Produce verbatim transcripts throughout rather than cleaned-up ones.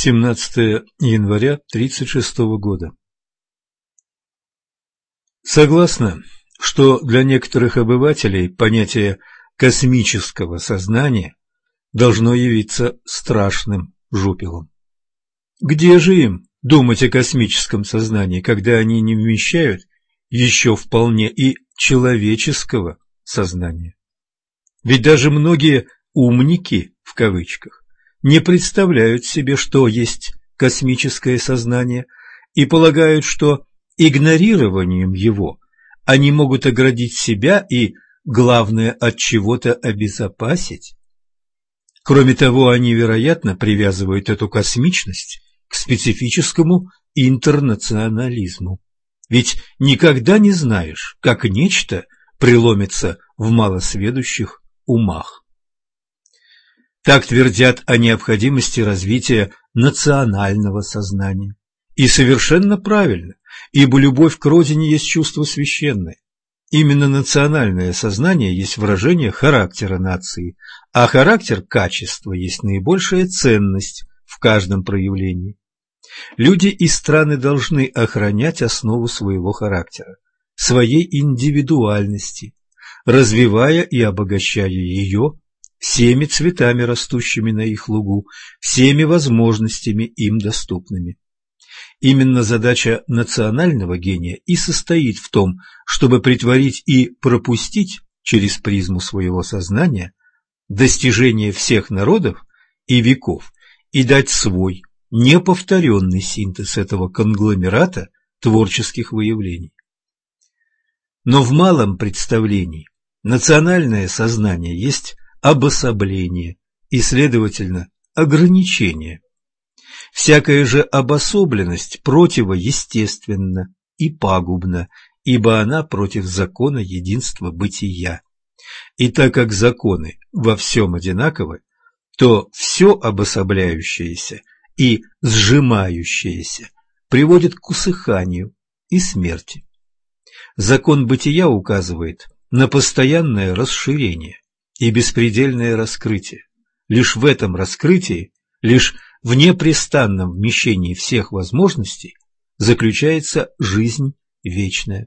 семнадцатое января тридцать шестого года. Согласно, что для некоторых обывателей понятие космического сознания должно явиться страшным жупелом. Где же им думать о космическом сознании, когда они не вмещают еще вполне и человеческого сознания? Ведь даже многие «умники» в кавычках не представляют себе, что есть космическое сознание, и полагают, что игнорированием его они могут оградить себя и, главное, от чего-то обезопасить. Кроме того, они, вероятно, привязывают эту космичность к специфическому интернационализму. Ведь никогда не знаешь, как нечто преломится в малосведущих умах. Так твердят о необходимости развития национального сознания. И совершенно правильно, ибо любовь к родине есть чувство священное. Именно национальное сознание есть выражение характера нации, а характер качества есть наибольшая ценность в каждом проявлении. Люди и страны должны охранять основу своего характера, своей индивидуальности, развивая и обогащая ее всеми цветами, растущими на их лугу, всеми возможностями им доступными. Именно задача национального гения и состоит в том, чтобы претворить и пропустить через призму своего сознания достижения всех народов и веков и дать свой неповторенный синтез этого конгломерата творческих выявлений. Но в малом представлении национальное сознание есть обособление и, следовательно, ограничение. Всякая же обособленность противоестественна и пагубна, ибо она против закона единства бытия. И так как законы во всем одинаковы, то все обособляющееся и сжимающееся приводит к усыханию и смерти. Закон бытия указывает на постоянное расширение и беспредельное раскрытие. Лишь в этом раскрытии, лишь в непрестанном вмещении всех возможностей заключается жизнь вечная.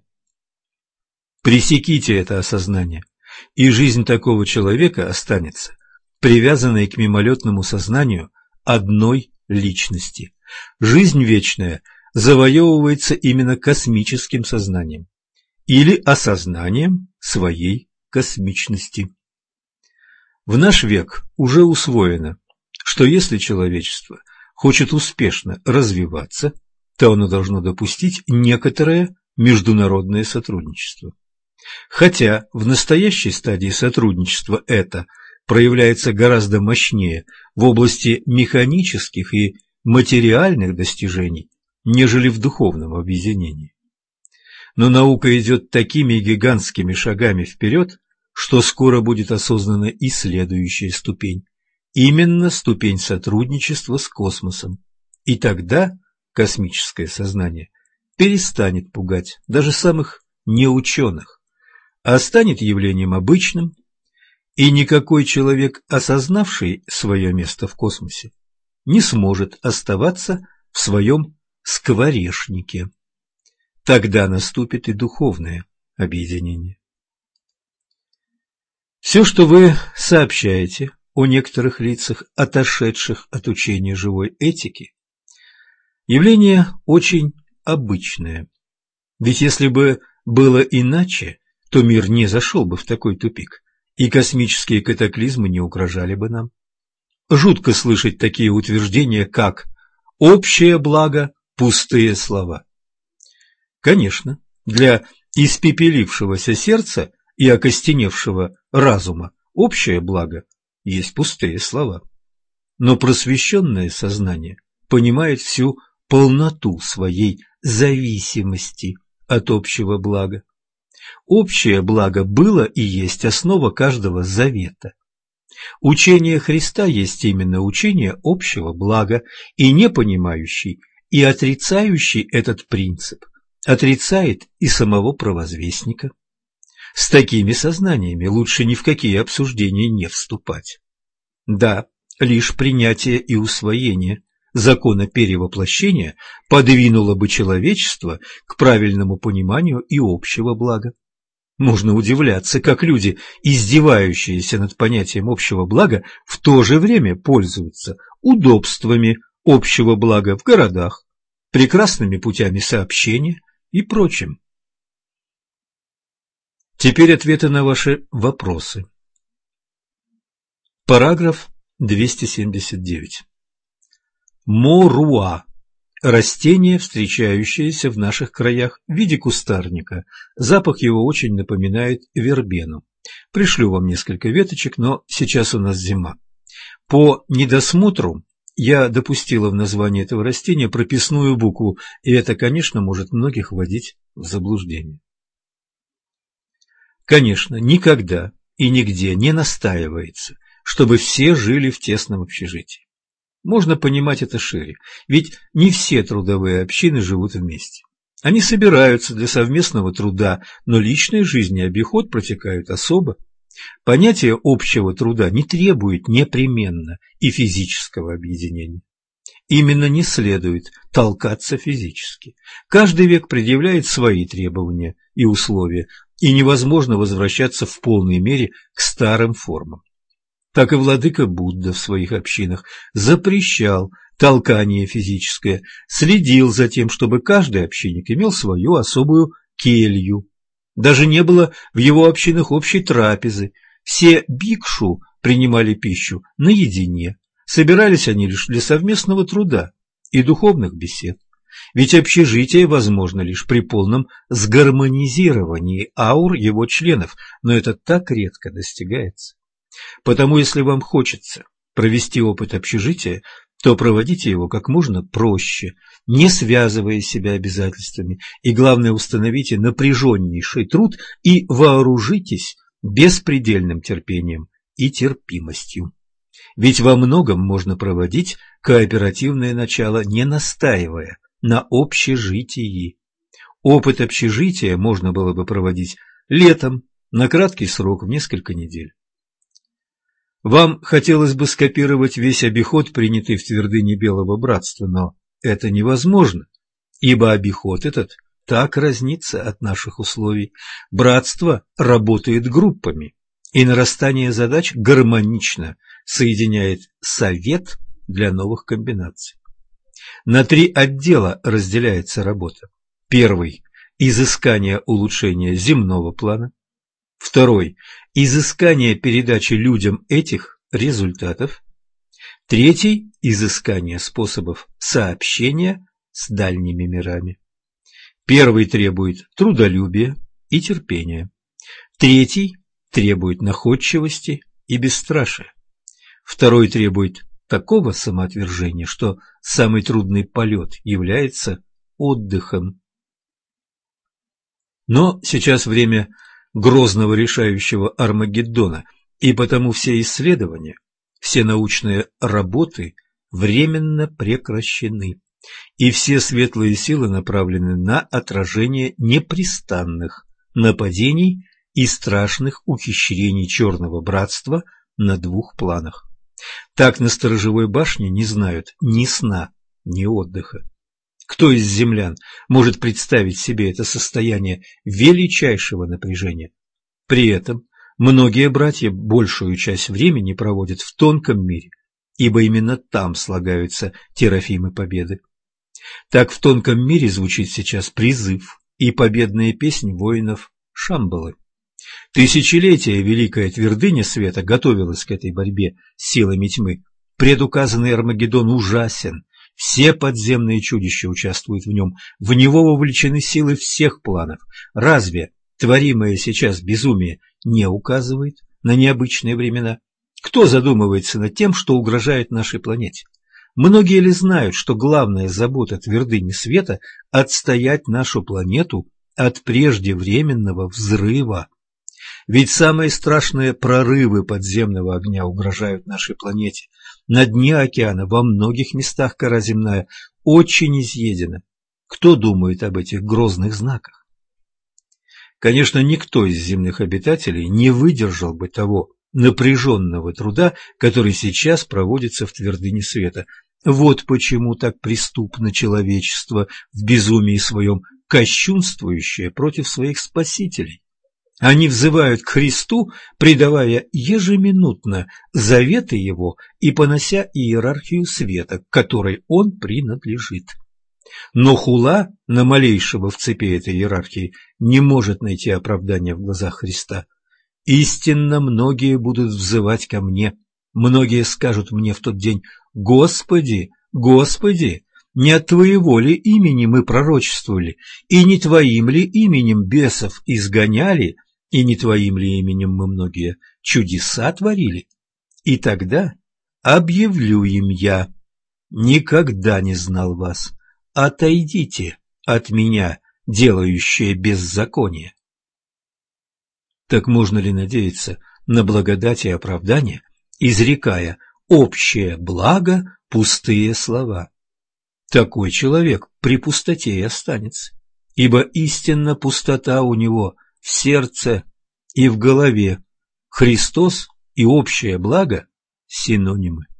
Пресеките это осознание, и жизнь такого человека останется привязанной к мимолетному сознанию одной личности. Жизнь вечная завоевывается именно космическим сознанием или осознанием своей космичности. В наш век уже усвоено, что если человечество хочет успешно развиваться, то оно должно допустить некоторое международное сотрудничество. Хотя в настоящей стадии сотрудничества это проявляется гораздо мощнее в области механических и материальных достижений, нежели в духовном объединении. Но наука идет такими гигантскими шагами вперед, что скоро будет осознана и следующая ступень. Именно ступень сотрудничества с космосом. И тогда космическое сознание перестанет пугать даже самых неученых, а станет явлением обычным, и никакой человек, осознавший свое место в космосе, не сможет оставаться в своем скворечнике. Тогда наступит и духовное объединение. Все, что вы сообщаете о некоторых лицах, отошедших от учения живой этики, явление очень обычное. Ведь если бы было иначе, то мир не зашел бы в такой тупик, и космические катаклизмы не угрожали бы нам. Жутко слышать такие утверждения, как «общее благо» – пустые слова. Конечно, для испепелившегося сердца и окостеневшего разума общее благо есть пустые слова. Но просвещенное сознание понимает всю полноту своей зависимости от общего блага. Общее благо было и есть основа каждого завета. Учение Христа есть именно учение общего блага, и не понимающий и отрицающий этот принцип отрицает и самого провозвестника. С такими сознаниями лучше ни в какие обсуждения не вступать. Да, лишь принятие и усвоение закона перевоплощения подвинуло бы человечество к правильному пониманию и общего блага. Можно удивляться, как люди, издевающиеся над понятием общего блага, в то же время пользуются удобствами общего блага в городах, прекрасными путями сообщения и прочим. Теперь ответы на ваши вопросы. Параграф двести семьдесят девять. Моруа. Растение, встречающееся в наших краях в виде кустарника. Запах его очень напоминает вербену. Пришлю вам несколько веточек, но сейчас у нас зима. По недосмотру я допустила в названии этого растения прописную букву, и это, конечно, может многих вводить в заблуждение. Конечно, никогда и нигде не настаивается, чтобы все жили в тесном общежитии. Можно понимать это шире, ведь не все трудовые общины живут вместе. Они собираются для совместного труда, но личная жизнь и обиход протекают особо. Понятие общего труда не требует непременно и физического объединения. Именно не следует толкаться физически. Каждый век предъявляет свои требования и условия, и невозможно возвращаться в полной мере к старым формам. Так и владыка Будда в своих общинах запрещал толкание физическое, следил за тем, чтобы каждый общинник имел свою особую келью. Даже не было в его общинах общей трапезы. Все бикшу принимали пищу наедине. Собирались они лишь для совместного труда и духовных бесед. Ведь общежитие возможно лишь при полном сгармонизировании аур его членов, но это так редко достигается. Потому, если вам хочется провести опыт общежития, то проводите его как можно проще, не связывая себя обязательствами, и, главное, установите напряженнейший труд и вооружитесь беспредельным терпением и терпимостью. Ведь во многом можно проводить кооперативное начало, не настаивая на общежитии. Опыт общежития можно было бы проводить летом, на краткий срок в несколько недель. Вам хотелось бы скопировать весь обиход, принятый в твердыне Белого Братства, но это невозможно, ибо обиход этот так разнится от наших условий. Братство работает группами, и нарастание задач гармонично соединяет совет для новых комбинаций. На три отдела разделяется работа. Первый – изыскание улучшения земного плана. Второй – изыскание передачи людям этих результатов. Третий – изыскание способов сообщения с дальними мирами. Первый требует трудолюбия и терпения. Третий требует находчивости и бесстрашия. Второй требует такого самоотвержения, что самый трудный полет является отдыхом. Но сейчас время грозного решающего Армагеддона, и потому все исследования, все научные работы временно прекращены, и все светлые силы направлены на отражение непрестанных нападений и страшных ухищрений Черного Братства на двух планах. Так на сторожевой башне не знают ни сна, ни отдыха. Кто из землян может представить себе это состояние величайшего напряжения? При этом многие братья большую часть времени проводят в тонком мире, ибо именно там слагаются терафимы победы. Так в тонком мире звучит сейчас призыв и победная песнь воинов Шамбалы. Тысячелетия Великая Твердыня Света готовилась к этой борьбе с силами тьмы. Предуказанный Армагеддон ужасен. Все подземные чудища участвуют в нем, в него вовлечены силы всех планов. Разве творимое сейчас безумие не указывает на необычные времена? Кто задумывается над тем, что угрожает нашей планете? Многие ли знают, что главная забота Твердыни Света – отстоять нашу планету от преждевременного взрыва? Ведь самые страшные прорывы подземного огня угрожают нашей планете. На дне океана во многих местах кора земная очень изъедена. Кто думает об этих грозных знаках? Конечно, никто из земных обитателей не выдержал бы того напряженного труда, который сейчас проводится в твердыне света. Вот почему так преступно человечество в безумии своем, кощунствующее против своих спасителей. Они взывают к Христу, предавая ежеминутно заветы Его и понося иерархию света, к которой Он принадлежит. Но хула на малейшего в цепи этой иерархии не может найти оправдания в глазах Христа. «Истинно многие будут взывать ко мне, многие скажут мне в тот день: Господи, Господи, не от Твоего ли имени мы пророчествовали, и не Твоим ли именем бесов изгоняли, и не Твоим ли именем мы многие чудеса творили? И тогда объявлю им я: никогда не знал вас, отойдите от меня, делающие беззаконие». Так можно ли надеяться на благодать и оправдание, изрекая общее благо пустые слова? Такой человек при пустоте и останется, ибо истинно пустота у него в сердце и в голове. Христос и общее благо – синонимы.